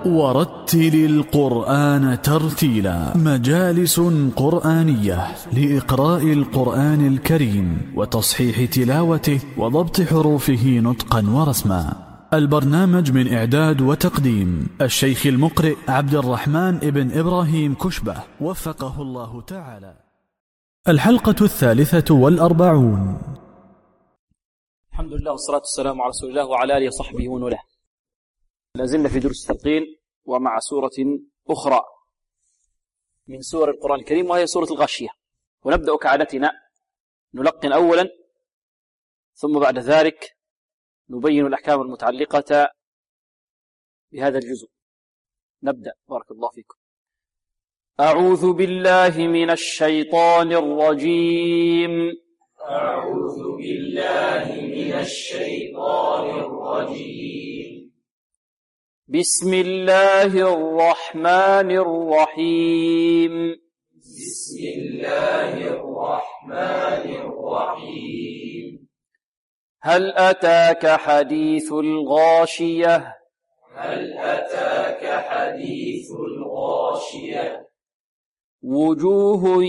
ورتل القرآن ترتيلا. مجالس قرآنية لإقراء القرآن الكريم وتصحيح تلاوته وضبط حروفه نطقا ورسما. البرنامج من إعداد وتقديم الشيخ المقرئ عبد الرحمن ابن إبراهيم كشبة وفقه الله تعالى. الحلقة 43. الحمد لله والصلاة والسلام على رسول الله وعلى آله وصحبه ومن والاه. لازلنا في دروس التلقين ومع سورة أخرى من سور القرآن الكريم وهي سورة الغاشية، ونبدأ كعادتنا نلقن أولا ثم بعد ذلك نبين الأحكام المتعلقة بهذا الجزء. نبدأ. بارك الله فيكم. أعوذ بالله من الشيطان الرجيم. أعوذ بالله من الشيطان الرجيم. بسم الله الرحمن الرحيم. بسم الله الرحمن الرحيم. هل أتاك حديث الغاشية؟ هل أتاك حديث الغاشية؟ وجوه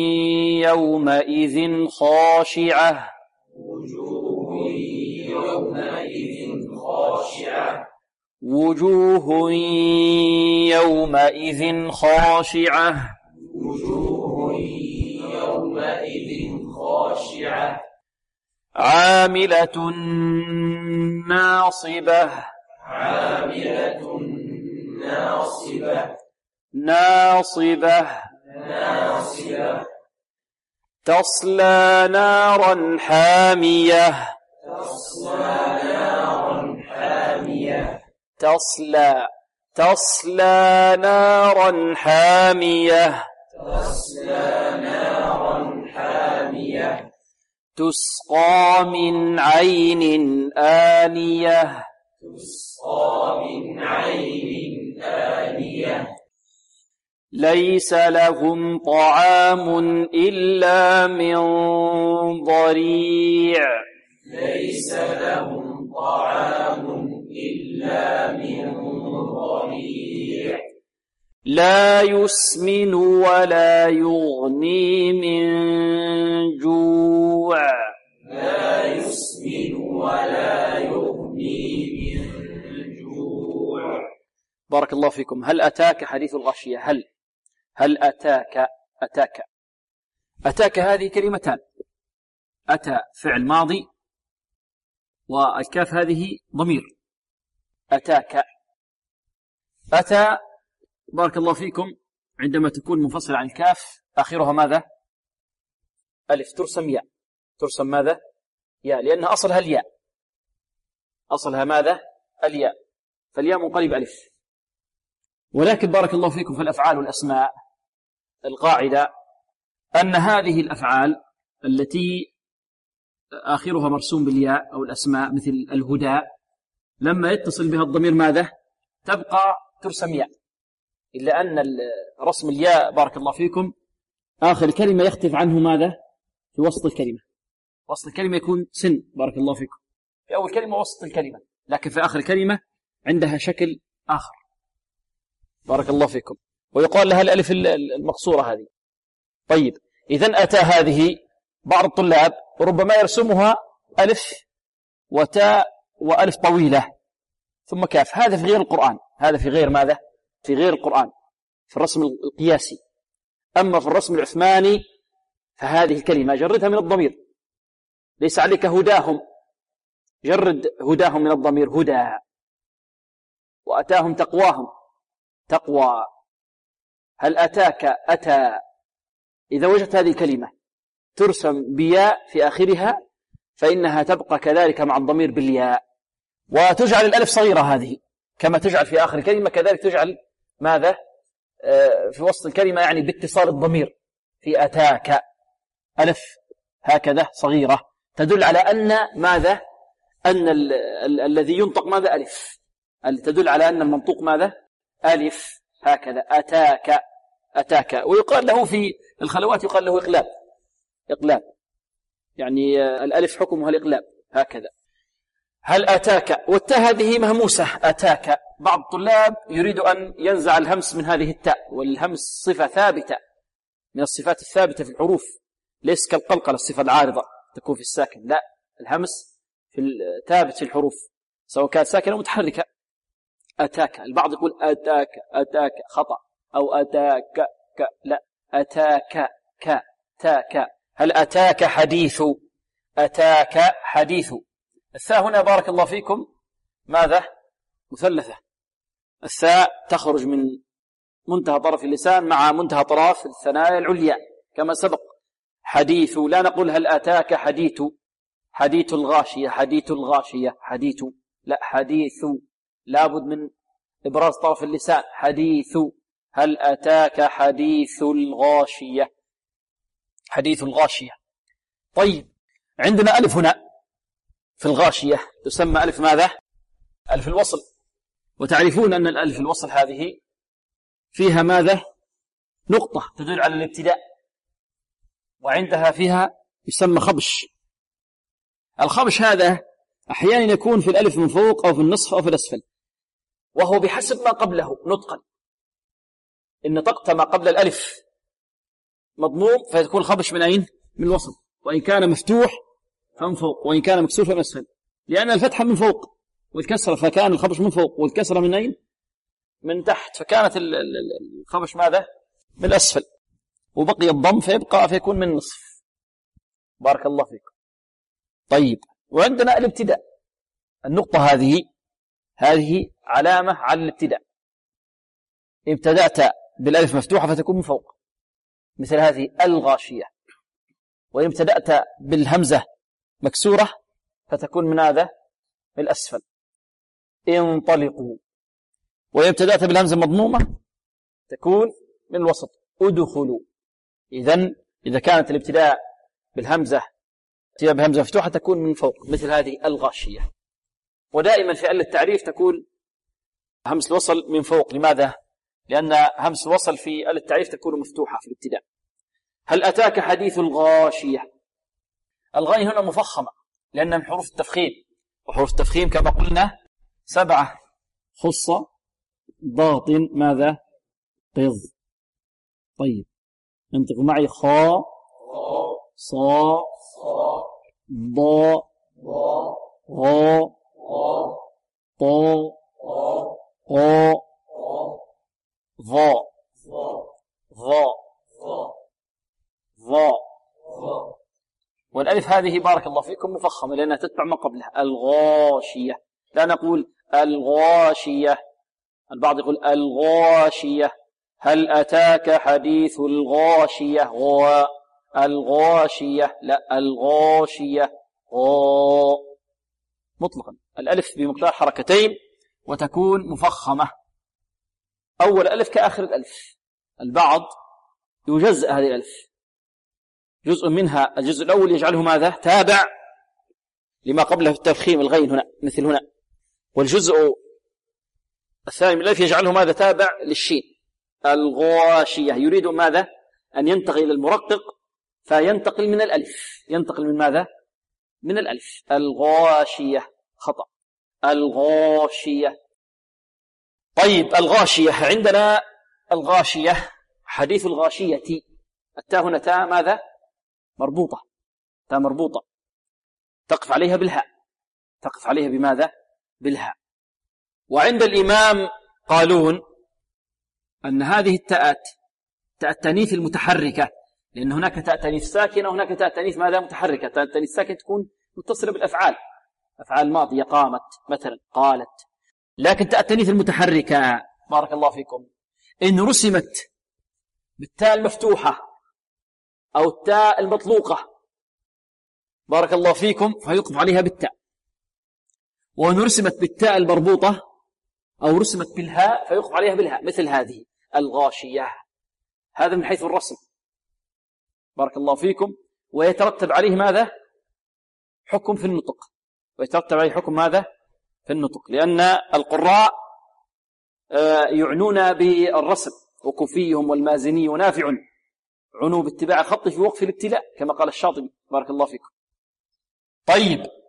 يومئذ خاشعة. وجوه يومئذ خاشعة. وجوه يومئذ خاشعة. وجوه يومئذ خاشعة. عاملة ناصبة. عاملة ناصبة. ناصبة. ناصبة. تصلى نارا حامية. تصلى نارا حامية. تصلى نارا حامية. تصلى نارا حامية. تسقى من عين آنية. تسقى من عين آنية. ليس لهم طعام إلا من ضريع. ليس لهم طعام إلا من ضريع. لا يسمن ولا يغني من جوع. لا يسمن ولا يغني من جوع. بارك الله فيكم. هل أتاك حديث الغاشية؟ هل أتاك. أتاك هذه كلمتان. أتى فعل ماضي والكاف هذه ضمير. أتاك. أتى بارك الله فيكم عندما تكون منفصلة عن الكاف آخرها ماذا؟ ألف. ترسم ياء. ترسم ماذا؟ ياء، لأن أصلها الياء. أصلها ماذا؟ الياء، فالياء منقلب ألف. ولكن بارك الله فيكم في الأفعال والأسماء القاعدة أن هذه الأفعال التي آخرها مرسوم بالياء أو الأسماء مثل الهدى لما يتصل بها الضمير ماذا؟ تبقى ترسم ياء، إلا أن رسم الياء بارك الله فيكم آخر الكلمة يختلف عنه ماذا؟ في وسط الكلمة. وسط الكلمة يكون سن بارك الله فيكم في أول كلمة وسط الكلمة، لكن في آخر الكلمة عندها شكل آخر بارك الله فيكم، ويقال لها الألف المقصورة هذه. طيب إذن أتى هذه بعض الطلاب ربما يرسمها ألف وتاء وألف طويلة ثم كاف. هذا في غير القرآن. هذا في غير ماذا؟ في غير القرآن، في الرسم القياسي. أما في الرسم العثماني فهذه الكلمة جردها من الضمير. ليس عليك هداهم، جرد هداهم من الضمير هدى. وأتاهم تقواهم تقوى. هل أتاك أتى. إذا وجدت هذه الكلمة ترسم بياء في آخرها فإنها تبقى كذلك مع الضمير بالياء، وتجعل الألف صغيرة هذه كما تجعل في آخر الكلمة، كذلك تجعل ماذا في وسط الكلمة، يعني باتصال الضمير في أتاك ألف هكذا صغيرة تدل على أن ماذا؟ أن الذي ينطق ماذا؟ ألف. تدل على أن المنطوق ماذا؟ ألف هكذا. أتاك. ويقال له في الخلوات يقال له إقلاب، يعني الألف حكمها الإقلاب هكذا. هل أتاك، والتاء هذه مهموسة. أتاك، بعض الطلاب يريد أن ينزع الهمس من هذه التاء، والهمس صفة ثابتة من الصفات الثابتة في الحروف، ليس كالقلقلة الصفة العارضة تكون في الساكن، لا، الهمس في ثابت في الحروف سواء كانت ساكنة أو متحركة. أتاك، البعض يقول أتاك، أتاك خطأ، أو أتاك لا، أتاك تاك. هل أتاك حديث، أتاك حديث. الثاء هنا بارك الله فيكم ماذا؟ مثلثة. الثاء تخرج من منتهى طرف اللسان مع منتهى طرف الثنايا العليا كما سبق. حديث، لا نقول هل أتاك حديث، حديث الغاشية، حديث الغاشية، حديث، لا، حديث، لابد من إبراز طرف اللسان. حديث، هل أتاك حديث الغاشية، حديث الغاشية. طيب، عندنا ألف هنا في الغاشية تسمى ألف ماذا؟ ألف الوصل. وتعرفون أن الألف الوصل هذه فيها ماذا؟ نقطة تدل على الابتداء، وعندها فيها يسمى خبش. الخبش هذا أحيانا يكون في الألف من فوق أو في النصف أو في الأسفل، وهو بحسب ما قبله نطقا. إن نطقت ما قبل الألف مضموم فيكون الخبش من أين؟ من الوسط، وإن كان مفتوح فمن فوق، وإن كان مكسور فمن أسفل، لأن الفتحة من فوق والكسرة فكان الخبش من فوق، والكسرة من أين؟ من تحت، فكانت الخبش ماذا؟ من الأسفل، وبقي الضم فيكون من النصف. بارك الله فيكم. طيب، وعندنا الابتداء، النقطة هذه علامة على الابتداء. ابتدأت بالألف مفتوحة فتكون من فوق، مثل هذه الغاشية. وإن ابتدأت بالهمزة مكسورة فتكون من هذا؟ من الأسفل. انطلقوا. وإن ابتدأت بالهمزة مضمومة تكون من الوسط. ادخلوا. إذا كانت الابتداء بالهمزة مفتوحة تكون من فوق، مثل هذه الغاشية. ودائما في التعريف تكون همس الوصل من فوق. لماذا؟ لأن همس الوصل في التعريف تكون مفتوحة في الابتداء. هل أتاك حديث الغاشية؟ الغين هنا مفخمة لأنها من حروف التفخيم، وحروف التفخيم كما قلنا 7 خصة ضغط ماذا؟ قض. طيب، انطق معي: خا صا ضا غا طا قا ظا ظا. والألف هذه بارك الله فيكم مفخمة لأنها تتبع ما قبلها. الغاشية، لا نقول الغاشية، البعض يقول الغاشية. هل أتاك حديث الغاشية؟ الغاشية، لا، الغاشية مطلقا. الألف بمقدار حركتين وتكون مفخمة، أول ألف كآخر الألف. البعض يجزء هذه الألف، جزء منها الجزء الأول يجعله ماذا؟ تابع لما قبله في التفخيم، الغين هنا مثل هنا. والجزء الثاني من الألف يجعله ماذا؟ تابع للشين. الغاشية، يريد ماذا؟ أن ينتقل إلى المرقق فينتقل من الألف. ينتقل من ماذا؟ من الألف. الغاشية خطأ. الغاشية. طيب، الغاشية، عندنا الغاشية حديث الغاشية. التاء هنا تاء ماذا؟ مربوطة، تاء مربوطة تقف عليها بالهاء. تقف عليها بماذا؟ بالهاء. وعند الإمام قالون أن هذه التاءات تاء التانيث المتحركة، لأن هناك تاء تانيث ساكنة وهناك تاء تانيث ماذا؟ متحركة. تاء التانيث الساكنة تكون متصلة بالأفعال، أفعال ماضية، قامت مثلا، قالت. لكن تاء التانيث المتحركة بارك الله فيكم إن رسمت بالتاء المفتوحة أو التاء المطلوقة بارك الله فيكم فيوقف عليها بالتاء، وإن رسمت بالتاء المربوطة أو رسمت بالهاء فيوقف عليها بالهاء، مثل هذه الغاشية. هذا من حيث الرسم بارك الله فيكم. ويترتب عليه ماذا؟ حكم في النطق. ويترتب عليه حكم ماذا؟ في النطق، لأن القراء يعنون بالرسم، وكوفيهم والمازني ونافع عنوا باتباع الخط في وقف الابتلاء كما قال الشاطبي بارك الله فيكم. طيب،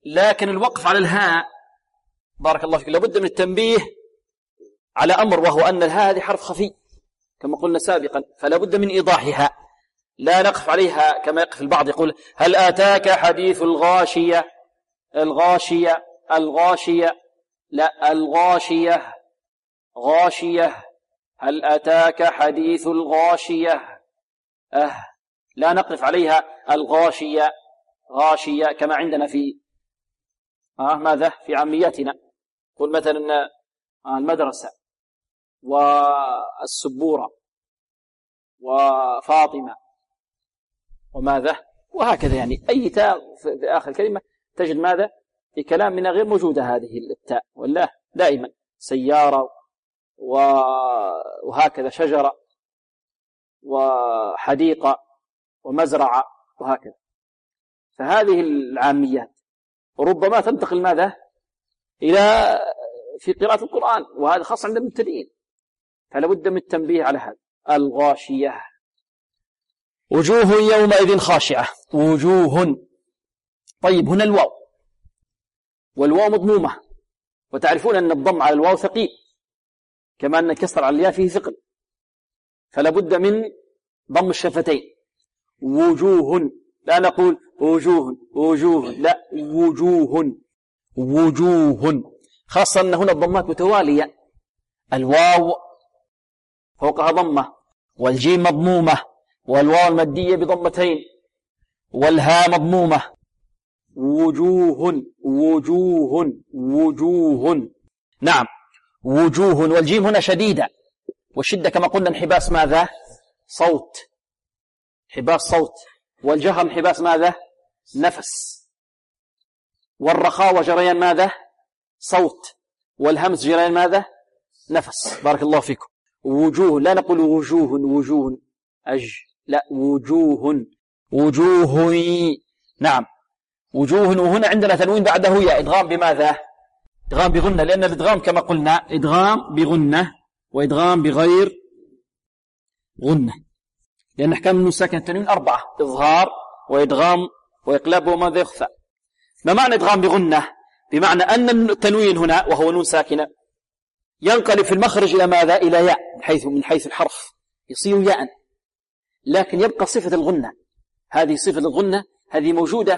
لكن الوقف على الهاء بارك الله فيك لابد من التنبيه على أمر، وهو أن الهاء هذه حرف خفي كما قلنا سابقا، فلا بد من إيضاحها، لا نقف عليها كما يقف البعض يقول هل آتاك حديث الغاشية، الغاشية الغاشية، لا الغاشية غاشية، هل أتاك حديث الغاشية، لا نقف عليها الغاشية غاشية كما عندنا في ماذا في عامياتنا، قل مثلا المدرسة والسبورة وفاطمة وماذا وهكذا، يعني أي تاء في آخر الكلمة تجد ماذا في كلامنا غير موجودة هذه التاء، ولا دائما سيارة وهكذا شجرة وحديقة ومزرعة وهكذا. فهذه العاميات وربما تنتقل ماذا إلى في قراءة القرآن، وهذا خاص عند المبتدئين، فلا بد من التنبيه على هذا. الغاشية وجوه يومئذ خاشعة، وجوه. طيب هنا الواو، والواو مضمومة، وتعرفون أن الضم على الواو ثقيل كما أن الكسر على الياء فيه ثقل، فلا بد من ضم الشفتين. وجوه، لا نقول وجوه وجوه، لا وجوه وجوه، خاصة أن هنا الضمات متوالية، الواو فوقها ضمة، والجيم مضمومة، والواو المادية بضمتين، والهاء مضمومة. وجوه وجوه وجوه، نعم وجوه، والجيم هنا شديدة، والشدة كما قلنا انحباس ماذا صوت، انحباس صوت، والجهر انحباس ماذا نفس، والرخاء جريان ماذا صوت، والهمس جريان ماذا نفس. بارك الله فيكم. وجوه، لا نقول وجوه وجوه لا وجوه وجوه، نعم وجوه، وهنا عندنا تنوين بعده يا إدغام بماذا إدغام بغنة، لأن الإدغام كما قلنا إدغام بغنة وإدغام بغير غنة، لأن أحكام النون ساكنة التنوين 4: إظهار وإدغام وإقلاب وماذا يخفى. ما معنى إدغام بغنة؟ بمعنى أن التنوين هنا وهو نون ساكنة ينقلب في المخرج إلى ماذا إلى ياء، من حيث الحرف يصير ياء، لكن يبقى صفة الغنة. هذه صفة الغنة، هذه موجودة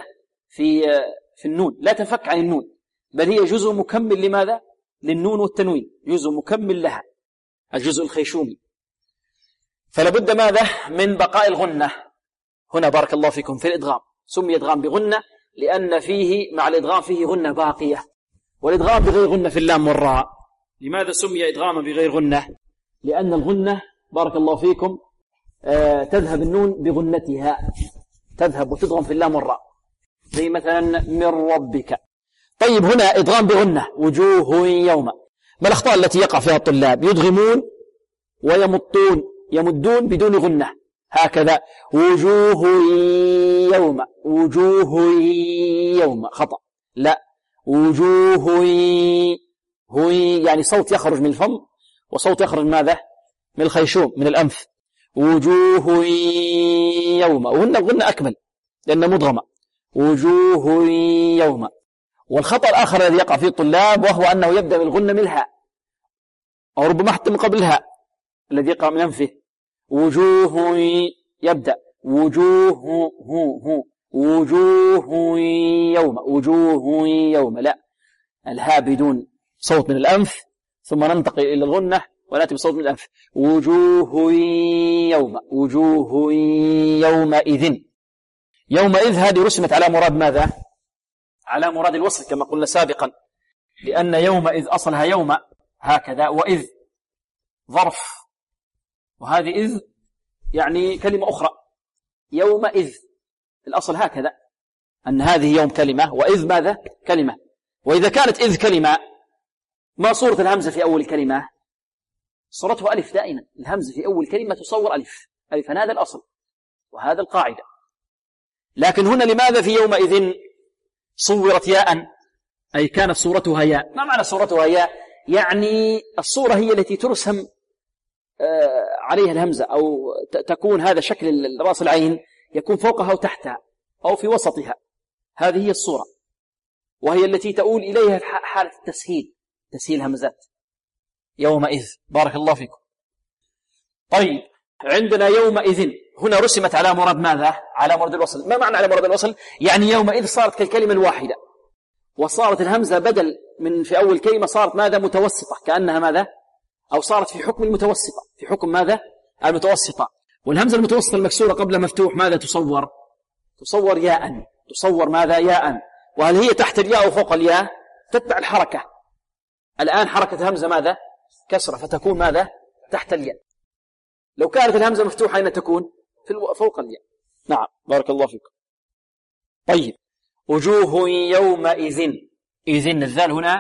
في النون، لا تنفك عن النون، بل هي جزء مكمل لماذا للنون والتنوين، جزء مكمل لها، الجزء الخيشومي، فلا بد ماذا من بقاء الغنة هنا. بارك الله فيكم. في الإدغام سمي إدغام بغنة لأن فيه مع الإدغام فيه غنة باقية، والإدغام بغير غنة في اللام والراء. لماذا سمي إدغاما بغير غنة؟ لأن الغنة بارك الله فيكم تذهب النون بغنتها، تذهب وتدغم في اللام والراء، زي مثلا من ربك. طيب هنا إدغام بغنة وجوه يوم. ما الأخطاء التي يقع فيها الطلاب؟ يدغمون يمدون بدون غنة، هكذا وجوه يوم، وجوه يوم، خطأ، لا وجوه هو يعني صوت يخرج من الفم وصوت يخرج ماذا من الخيشوم من الأنف. وجوه يوم، وهن الغنة أكمل لأنها مدغمة. وجوه يوم. والخطأ الآخر الذي يقع فيه الطلاب وهو أنه يبدأ بالغنة من الهاء، أو ربما حتى من قبل الهاء الذي يقع من أنفه. وجوه يبدأ وجوه وجوه يوم، وجوه يوم، لا الهاء بدون صوت من الأنف ثم ننتقل إلى الغنة ونأتي بصوت من الأنف. وجوه يوم، وجوه يومئذ. يومئذ هذه رسمت على مراد ماذا؟ على مراد الوصل كما قلنا سابقا، لأن يومئذ أصلها يوم هكذا، وإذ ظرف، وهذه إذ يعني كلمة أخرى. يومئذ الأصل هكذا، أن هذه يوم كلمة وإذ ماذا كلمة. وإذا كانت إذ كلمة، ما صورة الهمزة في أول كلمة؟ صورته ألف دائما، الهمزة في أول كلمة تصور ألف، هذا الأصل وهذا القاعدة. لكن هنا لماذا في يومئذ صورت ياء، أي كانت صورتها ياء؟ ما معنى صورتها ياء؟ يعني الصورة هي التي ترسم عليها الهمزة، أو تكون هذا شكل رأس العين يكون فوقها وتحتها أو في وسطها، هذه هي الصورة. وهي التي تؤول إليها حالة التسهيل، تسهيل همزات يومئذ. بارك الله فيكم. طيب عندنا يومئذ هنا رسمت على مراد ماذا؟ على مراد الوصل. ما معنى على مراد الوصل؟ يعني يومئذ صارت كالكلمة الواحدة، وصارت الهمزة بدل من في أول كلمة صارت ماذا؟ متوسطة، كأنها ماذا؟ أو صارت في حكم المتوسطة، في حكم ماذا؟ المتوسطة. والهمزة المتوسطة المكسورة قبل مفتوح ماذا تصور؟ تصور ياء. تصور ماذا؟ ياء. وهل هي تحت الياء أو فوق الياء؟ تتبع الحركة. الآن حركة همزة ماذا؟ كسرة، فتكون ماذا؟ تحت الياء. لو كانت الهمزة مفتوحة أين تكون؟ فوق الياء. نعم بارك الله فيكم. طيب وجوه يومئذ، إذن الذال هنا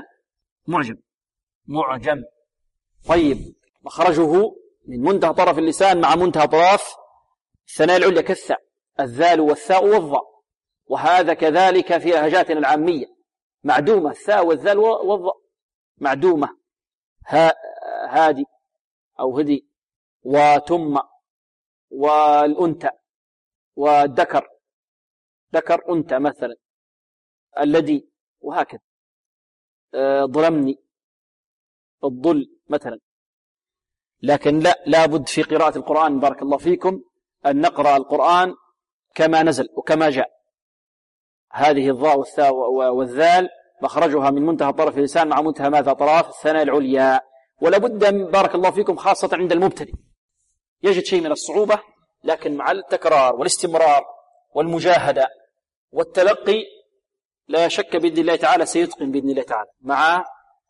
معجم. طيب مخرجه من منتهى طرف اللسان مع منتهى طرف الثنايا العليا كالثاء، الذال والثاء والظاء. وهذا كذلك في لهجاتنا العامية معدومة، الثاء والذال والظاء معدومة. هادي أو هدي، وتم، والأنثى، والذكر، ذكر أنثى مثلا، الذي، وهكذا. ظلمني، الظل مثلا. لكن لا بد في قراءة القرآن بارك الله فيكم أن نقرأ القرآن كما نزل وكما جاء. هذه الضاء والثاء والذال مخرجها من منتهى طرف اللسان مع منتهى ماذا؟ طرف الثنايا العليا. ولا بد بارك الله فيكم خاصة عند المبتدئ يجد شيء من الصعوبة، لكن مع التكرار والاستمرار والمجاهدة والتلقي لا شك بإذن الله تعالى سيتقن بإذن الله تعالى مع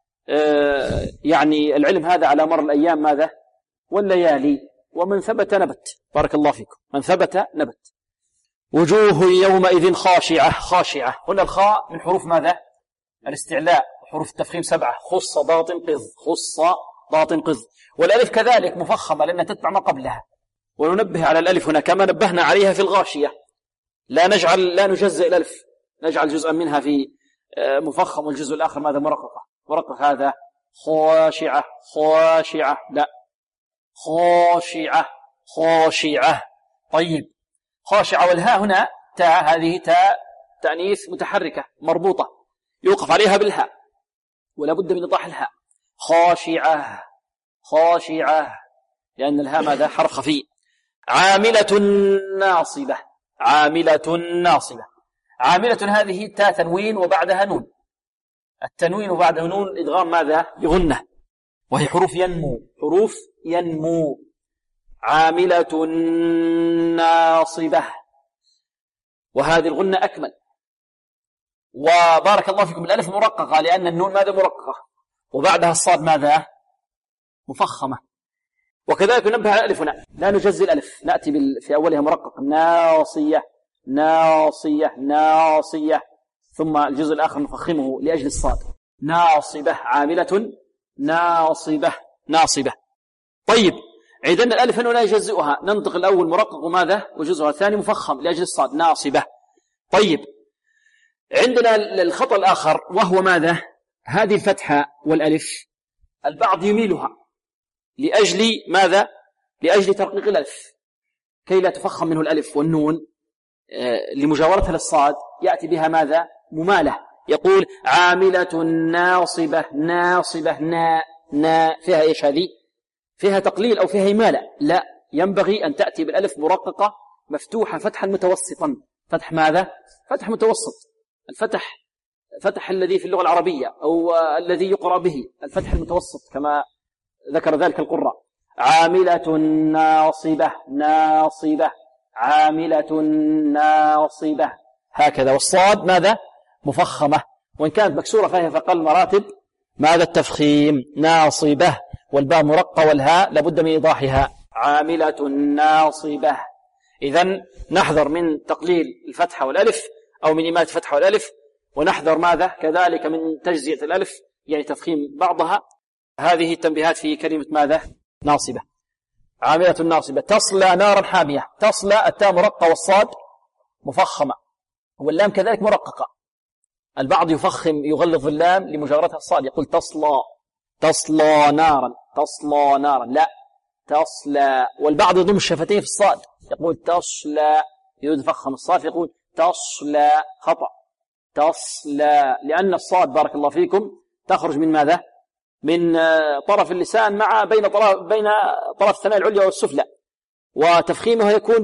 يعني العلم هذا على مر الأيام ماذا؟ والليالي. ومن ثبت نبت بارك الله فيكم، من ثبت نبت. وجوه يومئذ خاشعة. خاشعة هنا الخاء من حروف ماذا؟ الاستعلاء، حروف التفخيم 7، خص ضاط قذ، خص ضاط قذ. والألف كذلك مفخمة لأنها تتبع ما قبلها. وننبه على الألف هنا كما نبهنا عليها في الغاشية، لا نجزئ الألف، نجعل جزءا منها في مفخم والجزء الآخر ماذا؟ مرققة. مرقق هذا خاشعة، خاشعة، لا خاشعة، خاشعة. طيب خاشعة والهاء هنا تاء، هذه تاء تأنيث متحركة مربوطة يوقف عليها بالهاء ولا بد من إيضاح الهاء. خاشعة، خاشعة، لأن الهاء ماذا؟ حرف خفي. عاملة ناصبة، عاملة ناصبة. عاملة هذه تاء تنوين وبعدها نون، التنوين وبعده نون إدغام ماذا؟ بغنة، وهي حروف ينمو، حروف ينمو. عاملة ناصبة، وهذه الغنة أكمل. وبارك الله فيكم الألف مرققة لأن النون ماذا؟ مرققة، وبعدها الصاد ماذا؟ مفخمة. وكذلك ننبه على الألف هنا، لا نجزي الألف، نأتي في أولها مرقق، ناصية، ناصية، ناصية، ثم الجزء الآخر نفخمه لأجل الصاد. ناصبة، عاملة ناصبة، ناصبة. طيب إذن الألف هنا لا يجزئها، ننطق الأول مرقق وماذا؟ وجزءها الثاني مفخم لأجل الصاد، ناصبة. طيب عندنا الخطأ الآخر وهو ماذا؟ هذه الفتحة والألف البعض يميلها لأجل ماذا؟ لأجل ترقيق الألف كي لا تفخم منه الألف والنون لمجاورتها للصاد، يأتي بها ماذا؟ ممالة. يقول عاملة ناصبة، ناصبة، نا فيها إيش هذه؟ فيها تقليل أو فيها إمالة. لا، ينبغي أن تأتي بالألف مرققة مفتوحة فتحا متوسطا. فتح ماذا؟ فتح متوسط. فتح الذي في اللغة العربية أو الذي يقرأ به الفتح المتوسط كما ذكر ذلك القراء. عاملة ناصبة، ناصبة، عاملة ناصبة، هكذا. والصاد ماذا؟ مفخمة، وإن كانت مكسورة فهي في أقل مراتب ماذا؟ التفخيم. ناصبة، والباء مرقة والهاء لابد من إيضاحها. عاملة ناصبة. إذن نحذر من تقليل الفتحة والألف أو من إمالة الفتحة والألف، ونحذر ماذا؟ كذلك من تجزئة الألف يعني تفخيم بعضها. هذه التنبيهات في كلمة ماذا؟ ناصبة. عاملة ناصبة. تصلى نارا حامية. تصلى التاء مرقة والصاد مفخمة، واللام كذلك مرققة. البعض يفخم يغلظ اللام لمجاورتها الصاد، يقول تصلى، تصلى نارا، تصلى نارا، لا تصلى. والبعض يضم الشفتين في الصاد يقول تصلى، يفخم الصاد يقول تصلى، خطأ. تصلى، لأن الصاد بارك الله فيكم تخرج من ماذا؟ من طرف اللسان مع بين طرف الثنايا العليا والسفلى، وتفخيمها يكون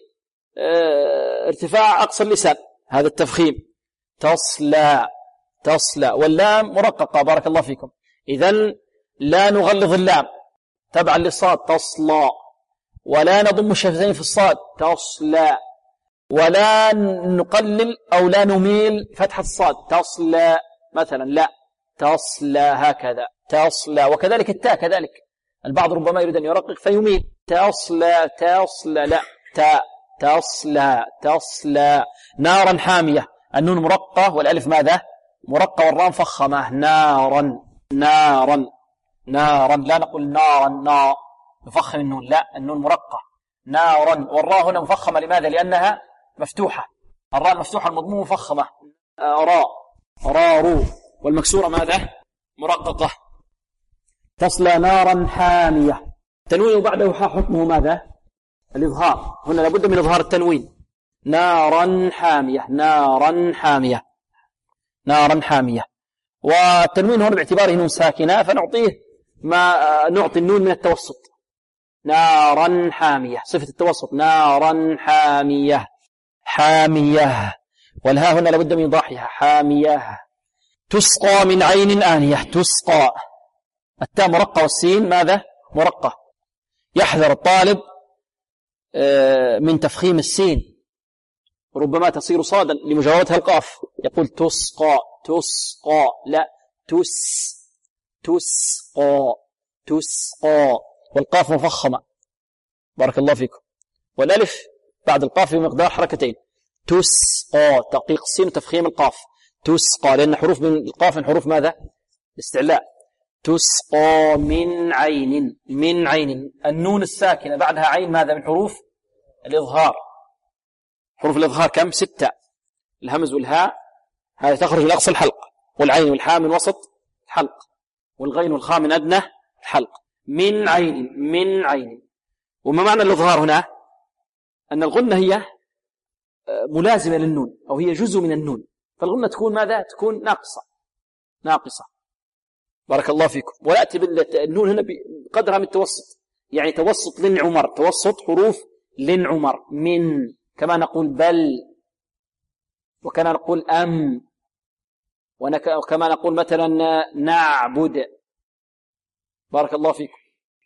بارتفاع أقصى اللسان، هذا التفخيم. تصلى تصلى. واللام مرققة بارك الله فيكم، إذن لا نغلظ اللام تبعا للصاد تصلى، ولا نضم الشفتين في الصاد تصلى، ولا نقلل أو لا نميل فتحة الصاد تصلى مثلا، لا تصلى هكذا تصلى. وكذلك التاء كذلك، البعض ربما يريد أن يرقق فيميل تصلى تصلى، لا تاء تصلى تصلى. نارا حامية، النون مرقة والألف ماذا؟ مرقة والراء مفخمة. نارا نارا نارا، لا نقول نارا نا نفخم النون، لا النون مرقة. نارا، والراء هنا مفخمة لماذا؟ لأنها مفتوحة، الراء المفتوحة المضمومة مفخمة. راء رارو، والمكسورة ماذا؟ مرققة. تصلى نارا حامية. تنوين بعده حكمه ماذا؟ الإظهار، هنا لابد من إظهار التنوين. نارا حامية نارا حامية نارا حامية. والتنوين هنا باعتباره نون ساكنة فنعطيه ما نعطي النون من التوسط. نارا حامية، صفة التوسط. نارا حامية حامية. والها هنا لابد من إيضاحها. حامية. تسقى من عين آنية. تسقى، التاء مرقة والسين ماذا؟ مرقة. يحذر الطالب من تفخيم السين، ربما تصير صادا لمجاورتها القاف، يقول تسقى تسقى، لا تسقى تسقى، والقاف مفخمة بارك الله فيكم، والألف بعد القاف بمقدار حركتين. تسقى، تقيق السين وتفخيم القاف. تسقى، لأن حروف من القاف من حروف ماذا؟ الاستعلاء. تسقى من عين. من عين، النون الساكنة بعدها عين ماذا؟ من حروف الإظهار. حروف الإظهار كم؟ 6. الهمز والهاء هذه تخرج من أقصى الحلق، والعين والحاء من وسط الحلق، والغين والخاء من أدنى الحلق. من عين من عين. وما معنى الإظهار هنا؟ أن الغنة هي ملازمة للنون، أو هي جزء من النون، فالغنة تكون ماذا؟ تكون ناقصة بارك الله فيكم. ويأتي بالنون هنا بقدرها من التوسط، يعني توسط لن عمر، توسط حروف لن عمر. من، كما نقول بل، وكما نقول أم، وكما نقول مثلا نعبد بارك الله فيكم.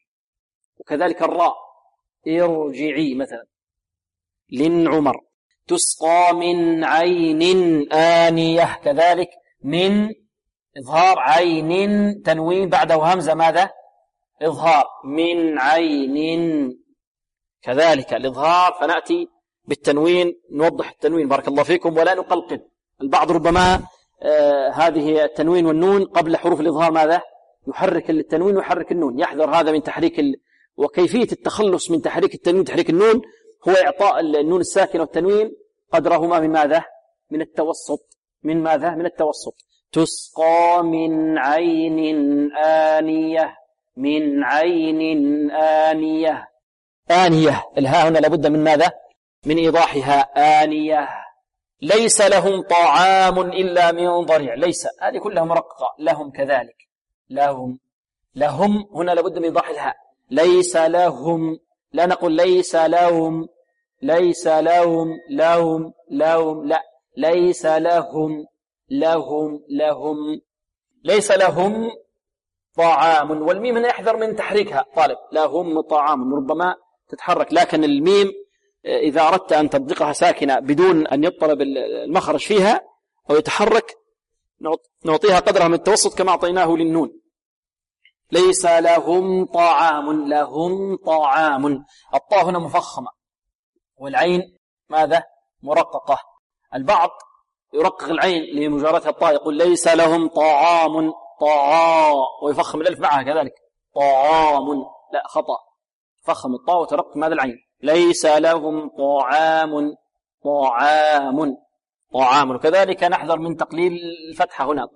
وكذلك الراء ارجعي مثلا. لن عمر. تسقى من عين آنية، كذلك من إظهار، عين تنوين بعده همزة ماذا؟ إظهار. من عين، كذلك الإظهار، فنأتي بالتنوين نوضح التنوين بارك الله فيكم، ولا نقلقل. البعض ربما هذه التنوين والنون قبل حروف الإظهار ماذا؟ يحرك التنوين ويحرك النون، يحذر هذا من تحريك وكيفية التخلص من تحريك التنوين وتحريك النون هو إعطاء النون الساكنة والتنوين قدرهما من ماذا؟ من التوسط. من ماذا؟ من التوسط. تسقى من عين آنية. من عين آنية. آنية، الهاء هنا لابد من ماذا؟ من إيضاحها. آنية. ليس لهم طعام إلا من ضريع. ليس، هذه كلها مرققة. لهم كذلك. لهم هنا لابد من إيضاح الهاء. ليس لهم، لا نقول ليس لهم ليس لهم لا، ليس لهم ليس لهم طعام. والميم هنا يحذر من تحريكها طالب. لهم طعام ربما تتحرك، لكن الميم إذا أردت أن تطبقها ساكنة بدون أن يطلب المخرج فيها أو يتحرك نعطيها قدرها من التوسط كما أعطيناه للنون. ليس لهم طعام. لهم طعام. الطاء هنا مفخمة والعين ماذا؟ مرققة. البعض يرقق العين لمجاورتها الطاء، يقول ليس لهم طعام ويفخم الألف معها كذلك. طعام، لا، خطأ. فخم الطاء وترقق ماذا؟ العين. ليس لهم طعام. وكذلك نحذر من تقليل الفتحة هنا.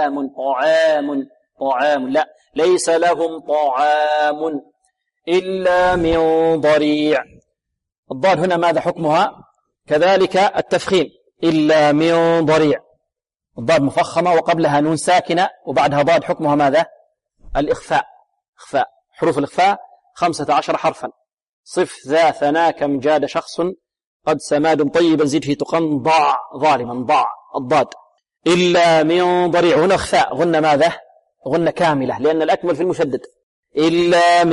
طعام، لا، ليس لهم طعام إلا من ضريع. الضاد هنا ماذا حكمها؟ كذلك التفخيم. إلا من ضريع. الضاد مفخمة وقبلها نون ساكنة وبعدها ضاد، حكمها ماذا؟ الإخفاء. إخفاء. حروف الإخفاء 15 حرفا. صف ذا ثنا كم جاد شخص قد سماد طيبا زد في تقن ضاع ظالما، ضاع الضاد. إلا من ضريع، هنا إخفاء، غنة ماذا؟ غنة كاملة لأن الأكمل في المشدد. إلا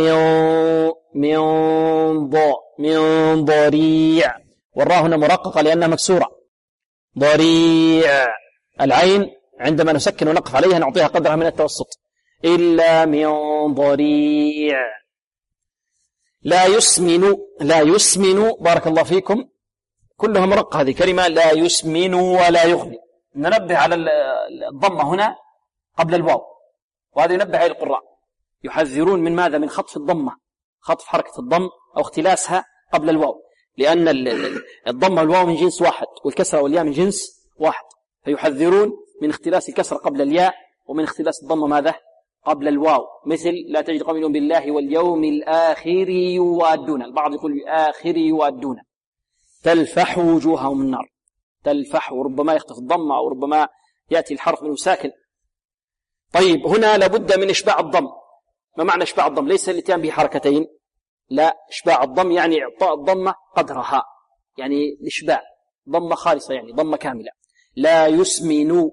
من ضريع، والراء هنا مرققة لأنها مكسورة. ضريع. العين عندما نسكن ونقف عليها نعطيها قدرها من التوسط. إلا من ضريع. لا يسمن بارك الله فيكم، كلها مرقة هذه كلمة لا يسمن ولا يغني. ننبه على الضمة هنا قبل الواو، وهذا ينبه على القراء يحذرون من ماذا؟ من خطف الضمة، خطف حركة الضم أو اختلاسها قبل الواو، لأن الضمة والواو من جنس واحد والكسرة والياء من جنس واحد، فيحذرون من اختلاس الكسرة قبل الياء ومن اختلاس الضمة ماذا؟ قبل الواو. مثل لا تجد قوم يؤمنون بالله واليوم الآخر يوادون، البعض يقول الآخر يوادون. تلفح وجوههم النار، تلفح، وربما يخطف الضمة أو ربما يأتي الحرف منه ساكن. طيب هنا لابد من إشباع الضم. ما معنى إشباع الضم؟ ليس الاتيان به حركتين، لا، إشباع الضم يعني إعطاء الضمة قدرها، يعني الإشباع، ضمة خالصة يعني ضمة كاملة. لا يسمن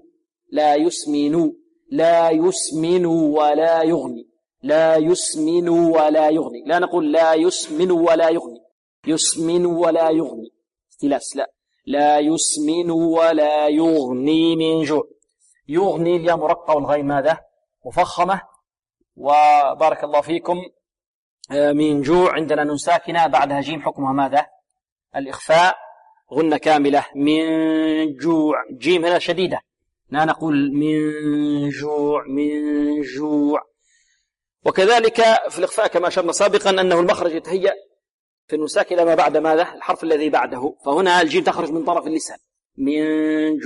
ولا يغني، لا يسمن ولا يغني، لا نقول لا يسمن ولا يغني، يسمن ولا يغني استلاس، لا يسمن ولا يغني من جوع. يغني الياء مرقة والغين ماذا؟ مفخمة. وبارك الله فيكم من جوع عندنا نون ساكنة بعدها جيم، حكمها ماذا؟ الإخفاء، غنة كاملة. من جوع، جيم هنا شديدة، لا نقول من جوع. وكذلك في الإخفاء كما أشرنا سابقا أنه المخرج يتهيأ في النون ساكنة ما بعد ماذا؟ الحرف الذي بعده، فهنا الجيم تخرج من طرف اللسان. من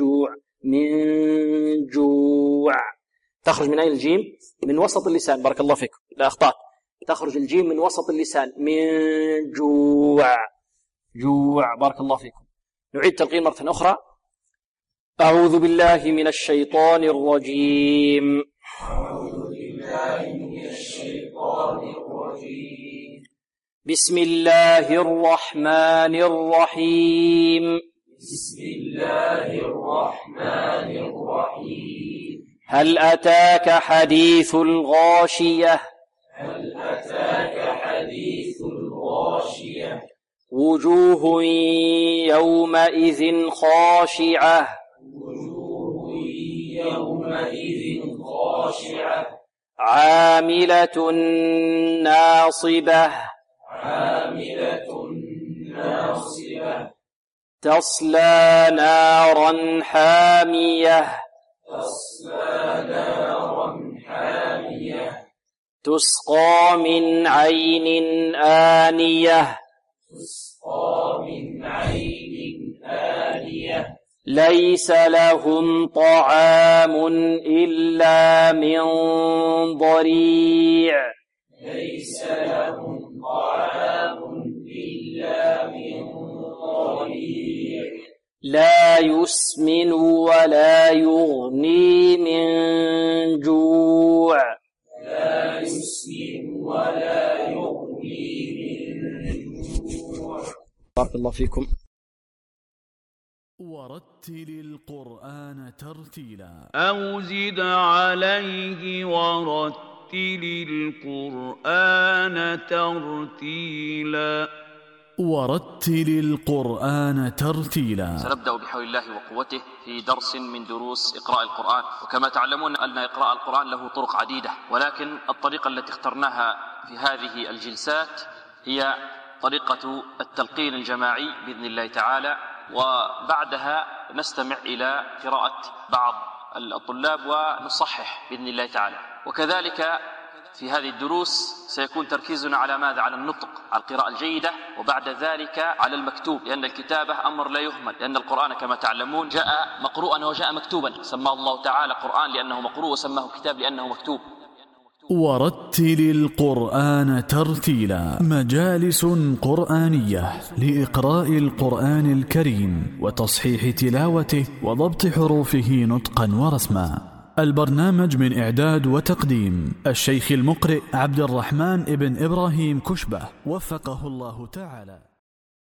جوع تخرج من أين الجيم؟ من وسط اللسان، بارك الله فيكم، لا أخطأت، تخرج الجيم من وسط اللسان. من جوع بارك الله فيكم. نعيد تلقين مرة أخرى. أعوذ بالله من الشيطان الرجيم. بسم الله الرحمن الرحيم. هل أتاك حديث الغاشية. وجوه يومئذ خاشعة. عاملة ناصبة. تصلى نارا حامية. تسقى من عين آنية. ليس لهم طعام إلا من ضريع. لا يسمن ولا يغني من جوع. بارك الله فيكم. ورتل القرآن ترتيلا. أو زد عليه ورتل القرآن ترتيلا. ورتل القرآن ترتيلا. سنبدأ بحول الله وقوته في درس من دروس إقراء القرآن. وكما تعلمون أن إقراء القرآن له طرق عديدة، ولكن الطريقة التي اخترناها في هذه الجلسات هي طريقة التلقين الجماعي بإذن الله تعالى، وبعدها نستمع إلى قراءة بعض الطلاب ونصحح بإذن الله تعالى. وكذلك في هذه الدروس سيكون تركيزنا على ماذا؟ على النطق، على القراءة الجيدة، وبعد ذلك على المكتوب، لأن الكتابة أمر لا يهمل، لأن القرآن كما تعلمون جاء مقروءا وجاء مكتوبا. سماه الله تعالى قرآن لأنه مقروء، وسماه كتاب لأنه مكتوب. ورتل القرآن ترتيلا. مجالس قرآنية لإقراء القرآن الكريم وتصحيح تلاوته وضبط حروفه نطقا ورسما. البرنامج من إعداد وتقديم الشيخ المقرئ عبد الرحمن ابن إبراهيم كشبة، وفقه الله تعالى.